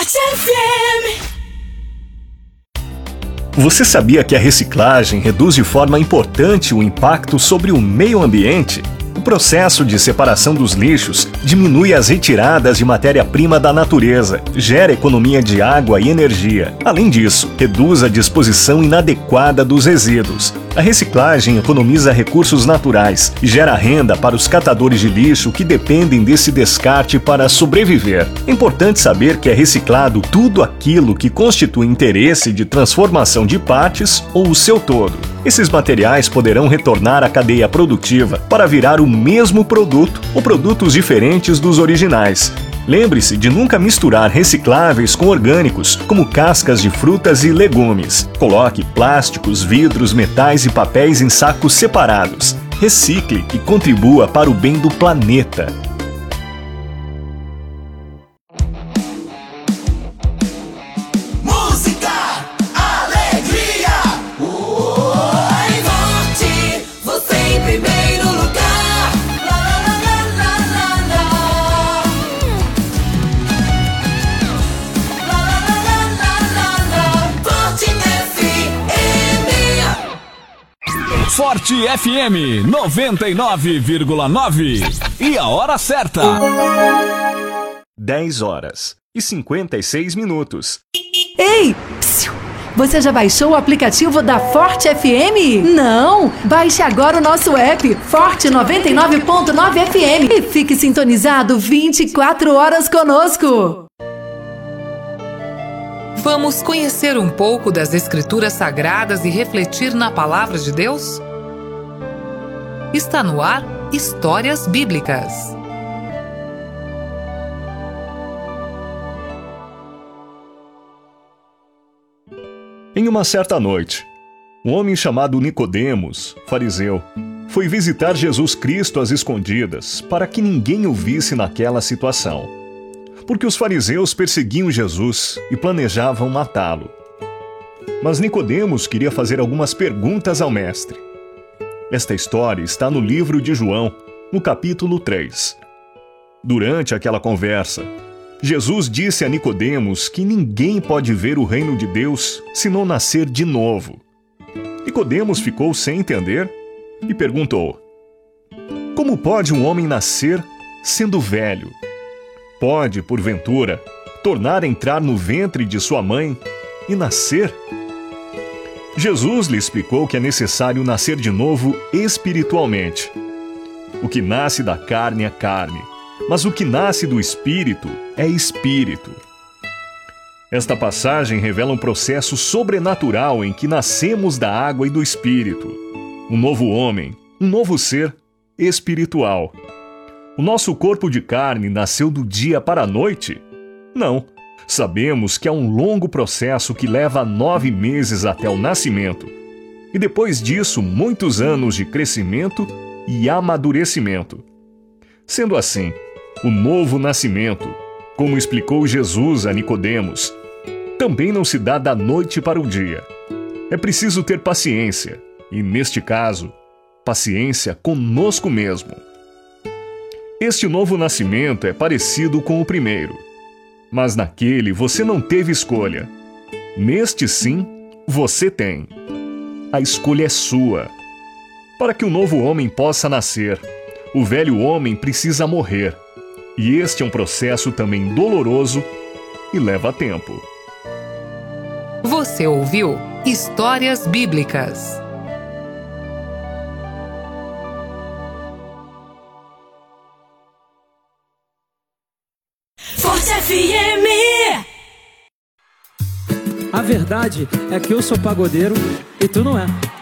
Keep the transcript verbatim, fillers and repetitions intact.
Forte F M. Você sabia que a reciclagem reduz de forma importante o impacto sobre o meio ambiente? O processo de separação dos lixos diminui as retiradas de matéria-prima da natureza, gera economia de água e energia. Além disso, reduz a disposição inadequada dos resíduos. A reciclagem economiza recursos naturais e gera renda para os catadores de lixo que dependem desse descarte para sobreviver. É importante saber que é reciclado tudo aquilo que constitui interesse de transformação de partes ou o seu todo. Esses materiais poderão retornar à cadeia produtiva para virar o mesmo produto ou produtos diferentes dos originais. Lembre-se de nunca misturar recicláveis com orgânicos, como cascas de frutas e legumes. Coloque plásticos, vidros, metais e papéis em sacos separados. Recicle e contribua para o bem do planeta. Forte F M noventa e nove vírgula nove. E a hora certa? dez horas e cinquenta e seis minutos. Ei! Psiu. Você já baixou o aplicativo da Forte F M? Não! Baixe agora o nosso app Forte noventa e nove ponto nove F M e fique sintonizado vinte e quatro horas conosco. Vamos conhecer um pouco das Escrituras Sagradas e refletir na Palavra de Deus? Está no ar Histórias Bíblicas. Em uma certa noite, um homem chamado Nicodemos, fariseu, foi visitar Jesus Cristo às escondidas para que ninguém o visse naquela situação, porque os fariseus perseguiam Jesus e planejavam matá-lo. Mas Nicodemos queria fazer algumas perguntas ao mestre. Esta história está no livro de João, no capítulo três. Durante aquela conversa, Jesus disse a Nicodemos que ninguém pode ver o reino de Deus se não nascer de novo. Nicodemos ficou sem entender e perguntou: como pode um homem nascer sendo velho? Pode, porventura, tornar a entrar no ventre de sua mãe e nascer? Jesus lhe explicou que é necessário nascer de novo espiritualmente. O que nasce da carne é carne, mas o que nasce do espírito é espírito. Esta passagem revela um processo sobrenatural em que nascemos da água e do espírito. Um novo homem, um novo ser espiritual. O nosso corpo de carne nasceu do dia para a noite? Não. Sabemos que é um longo processo que leva nove meses até o nascimento. E depois disso, muitos anos de crescimento e amadurecimento. Sendo assim, o novo nascimento, como explicou Jesus a Nicodemos, também não se dá da noite para o dia. É preciso ter paciência, e neste caso, paciência conosco mesmo. Este novo nascimento é parecido com o primeiro, mas naquele você não teve escolha. Neste sim, você tem. A escolha é sua. Para que o novo homem possa nascer, o velho homem precisa morrer. E este é um processo também doloroso e leva tempo. Você ouviu Histórias Bíblicas. Forte F M. A verdade é que eu sou pagodeiro e tu não é.